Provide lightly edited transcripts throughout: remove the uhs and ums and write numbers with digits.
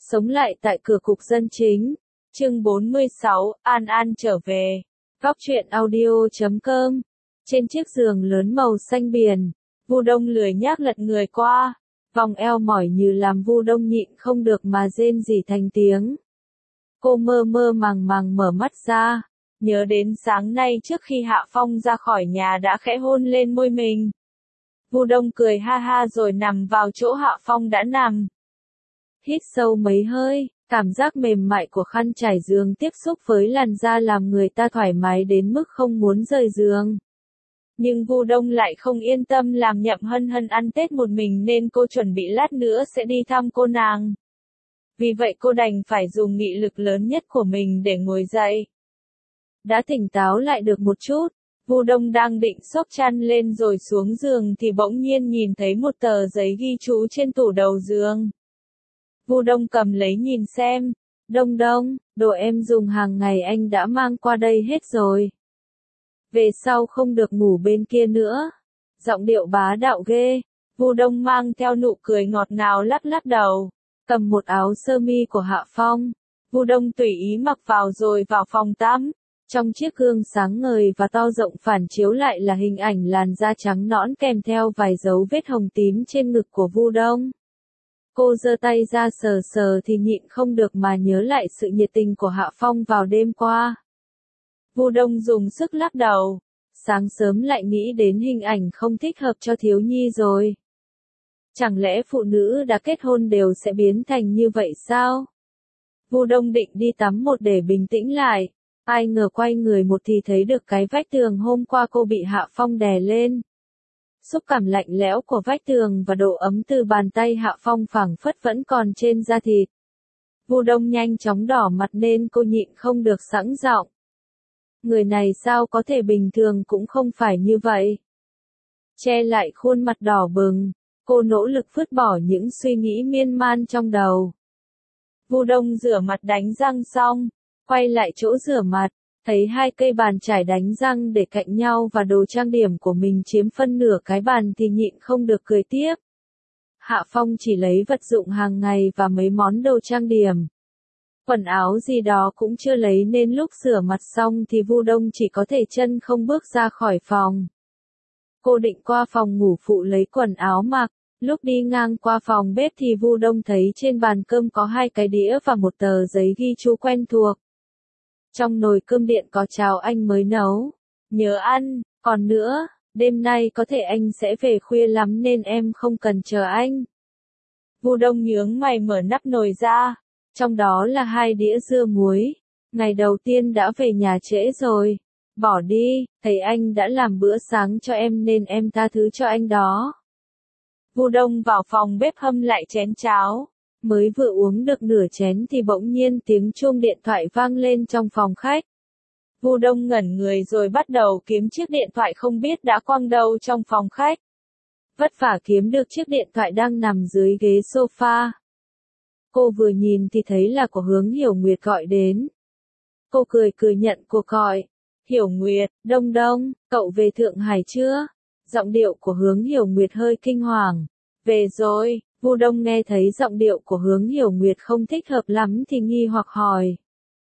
Sống lại tại cửa cục dân chính. Chương 46, An An trở về. Góc truyện audio.com. Trên chiếc giường lớn màu xanh biển, Vu Đông lười nhác lật người qua, vòng eo mỏi như làm Vu Đông nhịn không được mà rên rỉ thành tiếng. Cô mơ mơ màng màng mở mắt ra, nhớ đến sáng nay trước khi Hạ Phong ra khỏi nhà đã khẽ hôn lên môi mình. Vu Đông cười ha ha rồi nằm vào chỗ Hạ Phong đã nằm. Hít sâu mấy hơi, cảm giác mềm mại của khăn trải giường tiếp xúc với làn da làm người ta thoải mái đến mức không muốn rời giường. Nhưng Vu Đông lại không yên tâm làm Nhậm Hân Hân ăn Tết một mình nên cô chuẩn bị lát nữa sẽ đi thăm cô nàng. Vì vậy cô đành phải dùng nghị lực lớn nhất của mình để ngồi dậy. Đã tỉnh táo lại được một chút, Vu Đông đang định xốc chăn lên rồi xuống giường thì bỗng nhiên nhìn thấy một tờ giấy ghi chú trên tủ đầu giường. Vu Đông cầm lấy nhìn xem, Đông Đông, đồ em dùng hàng ngày anh đã mang qua đây hết rồi. Về sau không được ngủ bên kia nữa. Giọng điệu bá đạo ghê. Vu Đông mang theo nụ cười ngọt ngào lắc lắc đầu, cầm một áo sơ mi của Hạ Phong. Vu Đông tùy ý mặc vào rồi vào phòng tắm. Trong chiếc gương sáng ngời và to rộng phản chiếu lại là hình ảnh làn da trắng nõn kèm theo vài dấu vết hồng tím trên ngực của Vu Đông. Cô giơ tay ra sờ sờ thì nhịn không được mà nhớ lại sự nhiệt tình của Hạ Phong vào đêm qua. Vu Đông dùng sức lắc đầu, sáng sớm lại nghĩ đến hình ảnh không thích hợp cho thiếu nhi rồi. Chẳng lẽ phụ nữ đã kết hôn đều sẽ biến thành như vậy sao? Vu Đông định đi tắm một để bình tĩnh lại, ai ngờ quay người một thì thấy được cái vách tường hôm qua cô bị Hạ Phong đè lên. Xúc cảm lạnh lẽo của vách tường và độ ấm từ bàn tay Hạ Phong phảng phất vẫn còn trên da thịt. Vu Đông nhanh chóng đỏ mặt nên cô nhịn không được sẵn giọng. Người này sao có thể bình thường cũng không phải như vậy. Che lại khuôn mặt đỏ bừng, cô nỗ lực vứt bỏ những suy nghĩ miên man trong đầu. Vu Đông rửa mặt đánh răng xong, quay lại chỗ rửa mặt, thấy hai cây bàn chải đánh răng để cạnh nhau và đồ trang điểm của mình chiếm phân nửa cái bàn thì nhịn không được cười tiếp. Hạ Phong chỉ lấy vật dụng hàng ngày và mấy món đồ trang điểm. Quần áo gì đó cũng chưa lấy nên lúc rửa mặt xong thì Vu Đông chỉ có thể chân không bước ra khỏi phòng. Cô định qua phòng ngủ phụ lấy quần áo mặc, lúc đi ngang qua phòng bếp thì Vu Đông thấy trên bàn cơm có hai cái đĩa và một tờ giấy ghi chú quen thuộc. Trong nồi cơm điện có cháo anh mới nấu. Nhớ ăn, còn nữa, đêm nay có thể anh sẽ về khuya lắm nên em không cần chờ anh. Vu Đông nhướng mày mở nắp nồi ra. Trong đó là hai đĩa dưa muối. Ngày đầu tiên đã về nhà trễ rồi. Bỏ đi, thấy anh đã làm bữa sáng cho em nên em tha thứ cho anh đó. Vu Đông vào phòng bếp hâm lại chén cháo. Mới vừa uống được nửa chén thì bỗng nhiên tiếng chuông điện thoại vang lên trong phòng khách. Vu Đông ngẩn người rồi bắt đầu kiếm chiếc điện thoại không biết đã quăng đâu trong phòng khách. Vất vả kiếm được chiếc điện thoại đang nằm dưới ghế sofa. Cô vừa nhìn thì thấy là của Hướng Hiểu Nguyệt gọi đến. Cô cười cười nhận cuộc gọi. Hiểu Nguyệt, Đông Đông, cậu về Thượng Hải chưa? Giọng điệu của Hướng Hiểu Nguyệt hơi kinh hoàng. Về rồi. Vu Đông nghe thấy giọng điệu của Hướng Hiểu Nguyệt không thích hợp lắm thì nghi hoặc hỏi.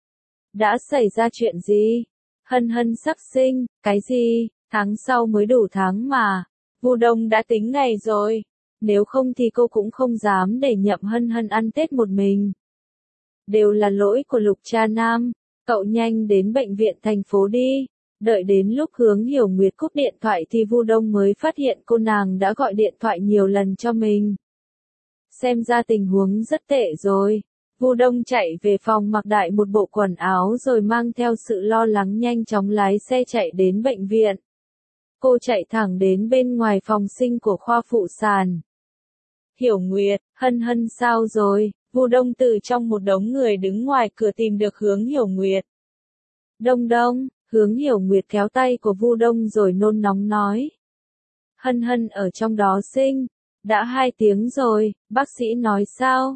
Đã xảy ra chuyện gì? Hân Hân sắp sinh, cái gì? Tháng sau mới đủ tháng mà. Vu Đông đã tính ngày rồi. Nếu không thì cô cũng không dám để Nhậm Hân Hân ăn Tết một mình. Đều là lỗi của Lục Cha Nam. Cậu nhanh đến bệnh viện thành phố đi. Đợi đến lúc Hướng Hiểu Nguyệt cúp điện thoại thì Vu Đông mới phát hiện cô nàng đã gọi điện thoại nhiều lần cho mình. Xem ra tình huống rất tệ rồi. Vu Đông chạy về phòng mặc đại một bộ quần áo rồi mang theo sự lo lắng nhanh chóng lái xe chạy đến bệnh viện. Cô chạy thẳng đến bên ngoài phòng sinh của khoa phụ sản. Hiểu Nguyệt, Hân Hân sao rồi? Vu Đông từ trong một đống người đứng ngoài cửa tìm được Hướng Hiểu Nguyệt. Đông Đông, Hướng Hiểu Nguyệt kéo tay của Vu Đông rồi nôn nóng nói. Hân Hân ở trong đó sinh. Đã 2 tiếng rồi, bác sĩ nói sao?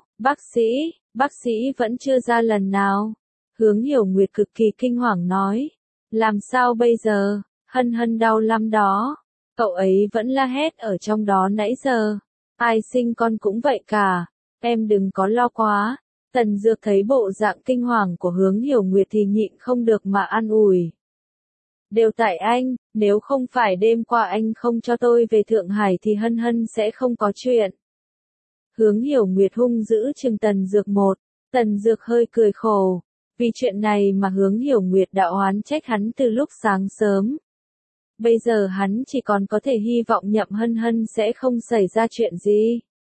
Bác sĩ vẫn chưa ra lần nào. Hướng Hiểu Nguyệt cực kỳ kinh hoàng nói. Làm sao bây giờ? Hân Hân đau lắm đó. Cậu ấy vẫn la hét ở trong đó nãy giờ. Ai sinh con cũng vậy cả. Em đừng có lo quá. Tần Dược thấy bộ dạng kinh hoàng của Hướng Hiểu Nguyệt thì nhịn không được mà an ủi. Đều tại anh, nếu không phải đêm qua anh không cho tôi về Thượng Hải thì Hân Hân sẽ không có chuyện. Hướng Hiểu Nguyệt hung dữ chừng Tần Dược một, Tần Dược hơi cười khổ, vì chuyện này mà Hướng Hiểu Nguyệt đã oán trách hắn từ lúc sáng sớm. Bây giờ hắn chỉ còn có thể hy vọng Nhậm Hân Hân sẽ không xảy ra chuyện gì.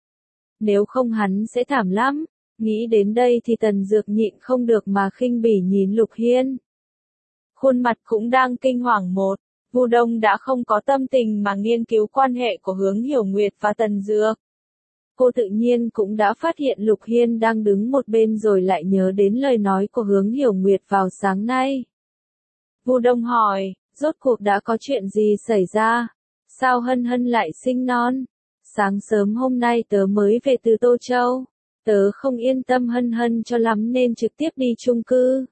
Nếu không hắn sẽ thảm lắm. Nghĩ đến đây thì Tần Dược nhịn không được mà khinh bỉ nhìn Lục Hiên. Khuôn mặt cũng đang kinh hoàng một, Vu Đông đã không có tâm tình mà nghiên cứu quan hệ của Hướng Hiểu Nguyệt và Tần Dược. Cô tự nhiên cũng đã phát hiện Lục Hiên đang đứng một bên rồi lại nhớ đến lời nói của Hướng Hiểu Nguyệt vào sáng nay. Vu Đông hỏi, rốt cuộc đã có chuyện gì xảy ra? Sao Hân Hân lại sinh non? Sáng sớm hôm nay tớ mới về từ Tô Châu. Tớ không yên tâm Hân Hân cho lắm nên trực tiếp đi chung cư.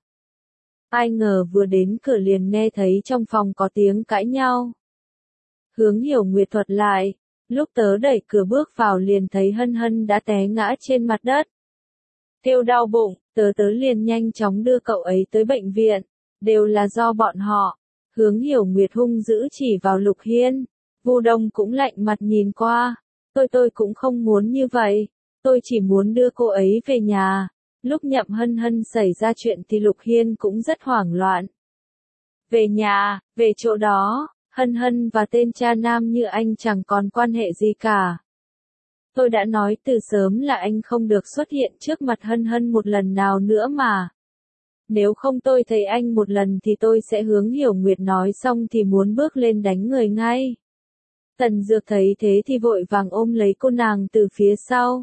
Ai ngờ vừa đến cửa liền nghe thấy trong phòng có tiếng cãi nhau. Hướng Hiểu Nguyệt thuật lại, lúc tớ đẩy cửa bước vào liền thấy Hân Hân đã té ngã trên mặt đất. Kêu đau bụng, tớ liền nhanh chóng đưa cậu ấy tới bệnh viện, đều là do bọn họ. Hướng Hiểu Nguyệt hung dữ chỉ vào Lục Hiên, Vu Đông cũng lạnh mặt nhìn qua, tôi cũng không muốn như vậy, tôi chỉ muốn đưa cô ấy về nhà. Lúc Nhậm Hân Hân xảy ra chuyện thì Lục Hiên cũng rất hoảng loạn. Về nhà, về chỗ đó, Hân Hân và tên cha nam như anh chẳng còn quan hệ gì cả. Tôi đã nói từ sớm là anh không được xuất hiện trước mặt Hân Hân một lần nào nữa mà. Nếu không tôi thấy anh một lần thì tôi sẽ Hướng Hiểu Nguyệt nói xong thì muốn bước lên đánh người ngay. Tần Dược thấy thế thì vội vàng ôm lấy cô nàng từ phía sau.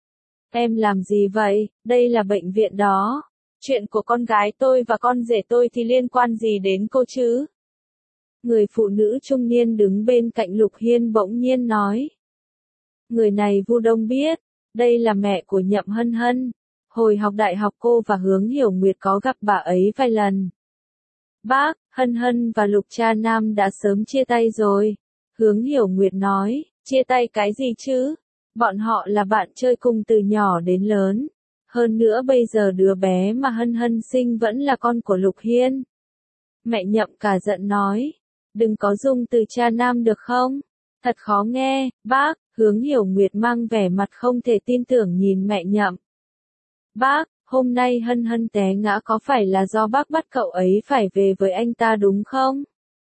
Em làm gì vậy, đây là bệnh viện đó. Chuyện của con gái tôi và con rể tôi thì liên quan gì đến cô chứ? Người phụ nữ trung niên đứng bên cạnh Lục Hiên bỗng nhiên nói. Người này Vu Đông biết, đây là mẹ của Nhậm Hân Hân. Hồi học đại học cô và Hướng Hiểu Nguyệt có gặp bà ấy vài lần. Bác, Hân Hân và Lục cha nam đã sớm chia tay rồi. Hướng Hiểu Nguyệt nói, chia tay cái gì chứ? Bọn họ là bạn chơi cùng từ nhỏ đến lớn. Hơn nữa bây giờ đứa bé mà Hân Hân sinh vẫn là con của Lục Hiên. Mẹ Nhậm cả giận nói, đừng có dùng từ cha nam được không? Thật khó nghe, bác. Hướng Hiểu Nguyệt mang vẻ mặt không thể tin tưởng nhìn mẹ Nhậm. Bác, hôm nay Hân Hân té ngã có phải là do bác bắt cậu ấy phải về với anh ta đúng không?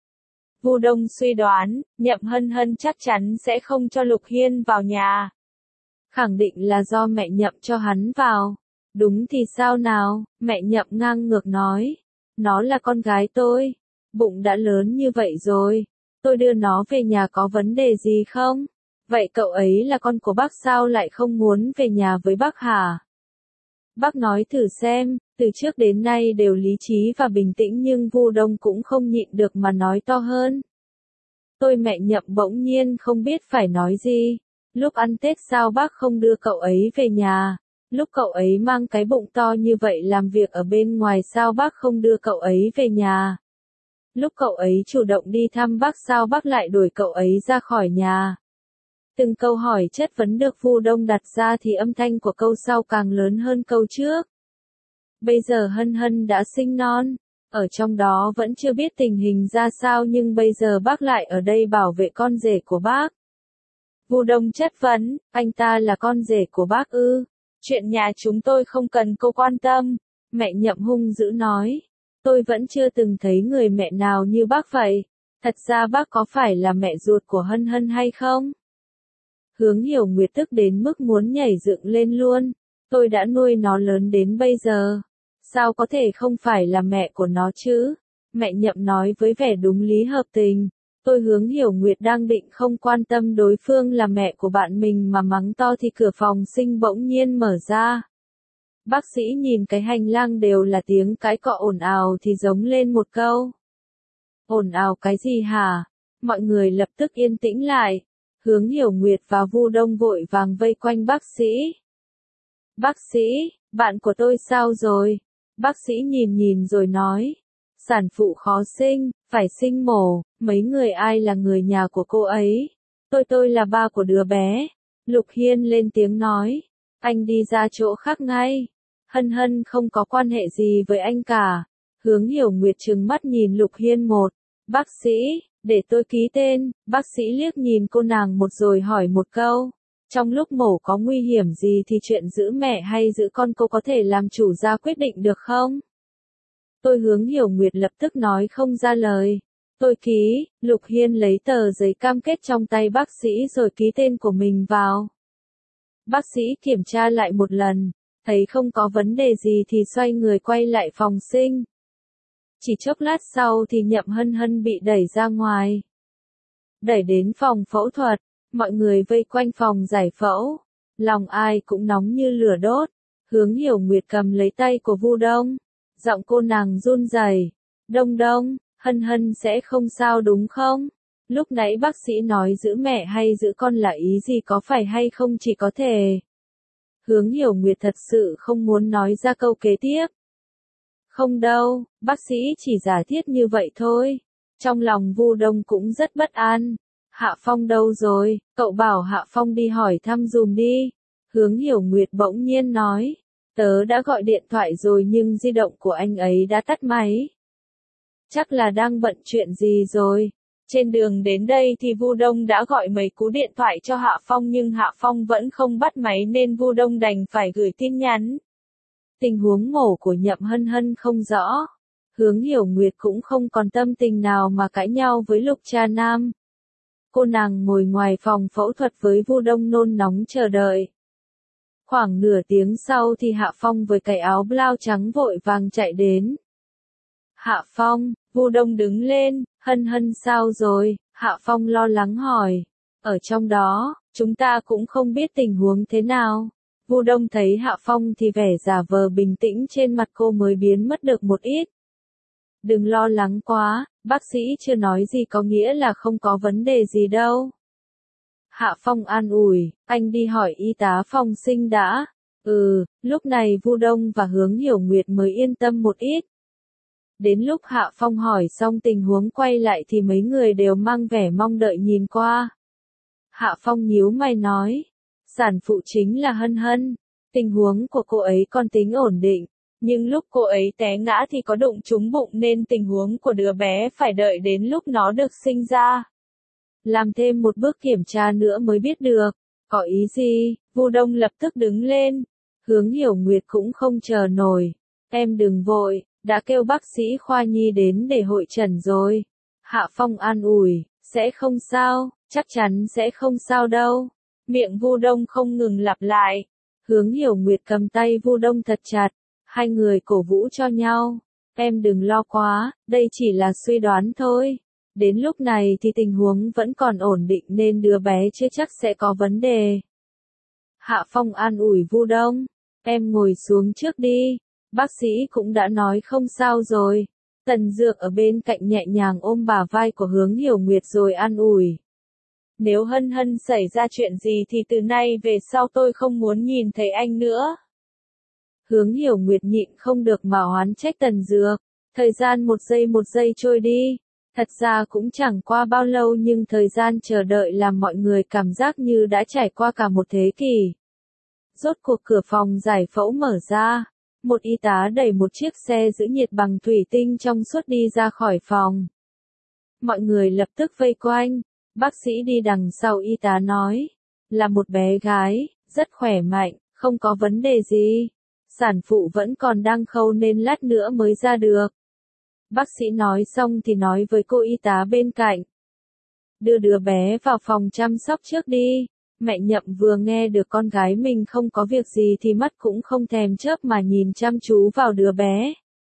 Vu Đông suy đoán, Nhậm Hân Hân chắc chắn sẽ không cho Lục Hiên vào nhà. Khẳng định là do mẹ Nhậm cho hắn vào. Đúng thì sao nào, mẹ Nhậm ngang ngược nói. Nó là con gái tôi. Bụng đã lớn như vậy rồi. Tôi đưa nó về nhà có vấn đề gì không? Vậy cậu ấy là con của bác sao lại không muốn về nhà với bác hả? Bác nói thử xem, từ trước đến nay đều lý trí và bình tĩnh nhưng Vu Đông cũng không nhịn được mà nói to hơn. Tôi mẹ Nhậm bỗng nhiên không biết phải nói gì. Lúc ăn Tết sao bác không đưa cậu ấy về nhà? Lúc cậu ấy mang cái bụng to như vậy làm việc ở bên ngoài sao bác không đưa cậu ấy về nhà? Lúc cậu ấy chủ động đi thăm bác sao bác lại đuổi cậu ấy ra khỏi nhà? Từng câu hỏi chất vấn được Vu Đông đặt ra thì âm thanh của câu sau càng lớn hơn câu trước. Bây giờ Hân Hân đã sinh non, ở trong đó vẫn chưa biết tình hình ra sao nhưng bây giờ bác lại ở đây bảo vệ con rể của bác. Vu Đông chất vấn, anh ta là con rể của bác ư? Chuyện nhà chúng tôi không cần cô quan tâm. Mẹ Nhậm hung dữ nói, tôi vẫn chưa từng thấy người mẹ nào như bác vậy. Thật ra bác có phải là mẹ ruột của Hân Hân hay không? Hướng Hiểu Nguyệt tức đến mức muốn nhảy dựng lên luôn. Tôi đã nuôi nó lớn đến bây giờ. Sao có thể không phải là mẹ của nó chứ? Mẹ Nhậm nói với vẻ đúng lý hợp tình. Tôi Hướng Hiểu Nguyệt đang định không quan tâm đối phương là mẹ của bạn mình mà mắng to thì cửa phòng sinh bỗng nhiên mở ra. Bác sĩ nhìn cái hành lang đều là tiếng cái cọ ồn ào thì giống lên một câu. Ồn ào cái gì hả? Mọi người lập tức yên tĩnh lại. Hướng Hiểu Nguyệt và Vu Đông vội vàng vây quanh bác sĩ. Bác sĩ, bạn của tôi sao rồi? Bác sĩ nhìn rồi nói. Sản phụ khó sinh, phải sinh mổ, mấy người ai là người nhà của cô ấy? Tôi là ba của đứa bé. Lục Hiên lên tiếng nói. Anh đi ra chỗ khác ngay. Hân Hân không có quan hệ gì với anh cả. Hướng Hiểu Nguyệt trừng mắt nhìn Lục Hiên một. Bác sĩ, để tôi ký tên. Bác sĩ liếc nhìn cô nàng một rồi hỏi một câu. Trong lúc mổ có nguy hiểm gì thì chuyện giữ mẹ hay giữ con cô có thể làm chủ ra quyết định được không? Tôi Hướng Hiểu Nguyệt lập tức nói không ra lời. Tôi ký. Lục Hiên lấy tờ giấy cam kết trong tay bác sĩ rồi ký tên của mình vào. Bác sĩ kiểm tra lại một lần, thấy không có vấn đề gì thì xoay người quay lại phòng sinh. Chỉ chốc lát sau thì Nhậm Hân Hân bị đẩy ra ngoài. Đẩy đến phòng phẫu thuật, mọi người vây quanh phòng giải phẫu. Lòng ai cũng nóng như lửa đốt. Hướng Hiểu Nguyệt cầm lấy tay của Vu Đông. Giọng cô nàng run rẩy. Đông Đông, Hân Hân sẽ không sao đúng không? Lúc nãy bác sĩ nói giữ mẹ hay giữ con là ý gì, có phải hay không chỉ có thể. Hướng Hiểu Nguyệt thật sự không muốn nói ra câu kế tiếp. Không đâu, bác sĩ chỉ giả thiết như vậy thôi. Trong lòng Vu Đông cũng rất bất an. Hạ Phong đâu rồi, cậu bảo Hạ Phong đi hỏi thăm dùm đi. Hướng Hiểu Nguyệt bỗng nhiên nói. Tớ đã gọi điện thoại rồi nhưng di động của anh ấy đã tắt máy. Chắc là đang bận chuyện gì rồi. Trên đường đến đây thì Vu Đông đã gọi mấy cú điện thoại cho Hạ Phong nhưng Hạ Phong vẫn không bắt máy nên Vu Đông đành phải gửi tin nhắn. Tình huống mổ của Nhậm Hân Hân không rõ. Hướng Hiểu Nguyệt cũng không còn tâm tình nào mà cãi nhau với Lục Cha Nam. Cô nàng ngồi ngoài phòng phẫu thuật với Vu Đông nôn nóng chờ đợi. Khoảng nửa tiếng sau thì Hạ Phong với cái áo blau trắng vội vàng chạy đến. Hạ Phong, Vu Đông đứng lên, Hân Hân sao rồi? Hạ Phong lo lắng hỏi. Ở trong đó, chúng ta cũng không biết tình huống thế nào. Vu Đông thấy Hạ Phong thì vẻ giả vờ bình tĩnh trên mặt cô mới biến mất được một ít. Đừng lo lắng quá, bác sĩ chưa nói gì có nghĩa là không có vấn đề gì đâu. Hạ Phong an ủi, anh đi hỏi y tá phòng sinh đã. Lúc này Vu Đông và Hướng Hiểu Nguyệt mới yên tâm một ít. Đến lúc Hạ Phong hỏi xong tình huống quay lại thì mấy người đều mang vẻ mong đợi nhìn qua. Hạ Phong nhíu mày nói, sản phụ chính là Hân Hân, tình huống của cô ấy còn tính ổn định, nhưng lúc cô ấy té ngã thì có đụng trúng bụng nên tình huống của đứa bé phải đợi đến lúc nó được sinh ra. Làm thêm một bước kiểm tra nữa mới biết được. Có ý gì? Vu Đông lập tức đứng lên. Hướng Hiểu Nguyệt cũng không chờ nổi. Em đừng vội, đã kêu bác sĩ khoa nhi đến để hội trần rồi. Hạ Phong an ủi, sẽ không sao, chắc chắn sẽ không sao đâu. Miệng Vu Đông không ngừng lặp lại. Hướng Hiểu Nguyệt cầm tay Vu Đông thật chặt. Hai người cổ vũ cho nhau. Em đừng lo quá, đây chỉ là suy đoán thôi. Đến lúc này thì tình huống vẫn còn ổn định nên đứa bé chưa chắc sẽ có vấn đề. Hạ Phong an ủi Vu Đông. Em ngồi xuống trước đi. Bác sĩ cũng đã nói không sao rồi. Tần Dược ở bên cạnh nhẹ nhàng ôm bả vai của Hướng Hiểu Nguyệt rồi an ủi. Nếu Hân Hân xảy ra chuyện gì thì từ nay về sau tôi không muốn nhìn thấy anh nữa. Hướng Hiểu Nguyệt nhịn không được mà oán trách Tần Dược. Thời gian một giây trôi đi. Thật ra cũng chẳng qua bao lâu nhưng thời gian chờ đợi làm mọi người cảm giác như đã trải qua cả một thế kỷ. Rốt cuộc cửa phòng giải phẫu mở ra. Một y tá đẩy một chiếc xe giữ nhiệt bằng thủy tinh trong suốt đi ra khỏi phòng. Mọi người lập tức vây quanh. Bác sĩ đi đằng sau y tá nói. Là một bé gái, rất khỏe mạnh, không có vấn đề gì. Sản phụ vẫn còn đang khâu nên lát nữa mới ra được. Bác sĩ nói xong thì nói với cô y tá bên cạnh. Đưa đứa bé vào phòng chăm sóc trước đi. Mẹ Nhậm vừa nghe được con gái mình không có việc gì thì mắt cũng không thèm chớp mà nhìn chăm chú vào đứa bé.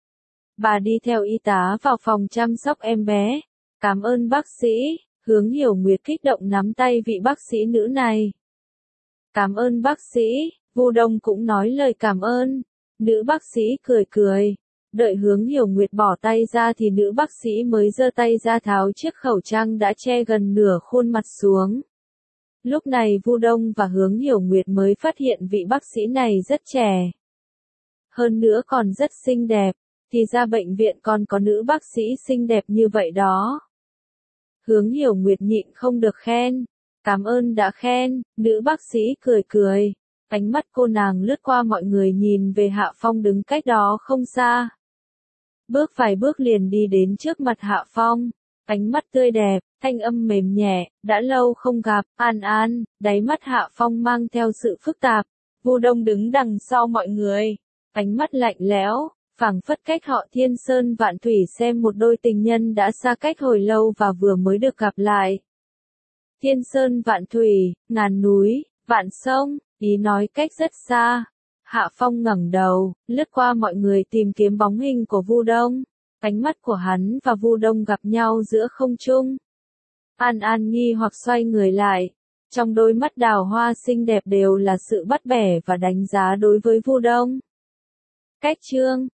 Bà đi theo y tá vào phòng chăm sóc em bé. Cảm ơn bác sĩ. Hướng Hiểu Nguyệt kích động nắm tay vị bác sĩ nữ này. Cảm ơn bác sĩ. Vu Đông cũng nói lời cảm ơn. Nữ bác sĩ cười cười. Đợi Hướng Hiểu Nguyệt bỏ tay ra thì nữ bác sĩ mới giơ tay ra tháo chiếc khẩu trang đã che gần nửa khuôn mặt xuống. Lúc này Vu Đông và Hướng Hiểu Nguyệt mới phát hiện vị bác sĩ này rất trẻ. Hơn nữa còn rất xinh đẹp, thì ra bệnh viện còn có nữ bác sĩ xinh đẹp như vậy đó. Hướng Hiểu Nguyệt nhịn không được khen. Cảm ơn đã khen, nữ bác sĩ cười cười. Ánh mắt cô nàng lướt qua mọi người nhìn về Hạ Phong đứng cách đó không xa. Bước vài bước liền đi đến trước mặt Hạ Phong. Ánh mắt tươi đẹp, thanh âm mềm nhẹ, đã lâu không gặp, An An, đáy mắt Hạ Phong mang theo sự phức tạp. Vu Đông đứng đằng sau mọi người, ánh mắt lạnh lẽo, phảng phất cách họ Thiên Sơn Vạn Thủy xem một đôi tình nhân đã xa cách hồi lâu và vừa mới được gặp lại. Thiên Sơn Vạn Thủy, ngàn núi, vạn sông, ý nói cách rất xa. Hạ Phong ngẩng đầu, lướt qua mọi người tìm kiếm bóng hình của Vu Đông. Ánh mắt của hắn và Vu Đông gặp nhau giữa không trung. An An nghi hoặc xoay người lại. Trong đôi mắt đào hoa xinh đẹp đều là sự bắt bẻ và đánh giá đối với Vu Đông. Cách chương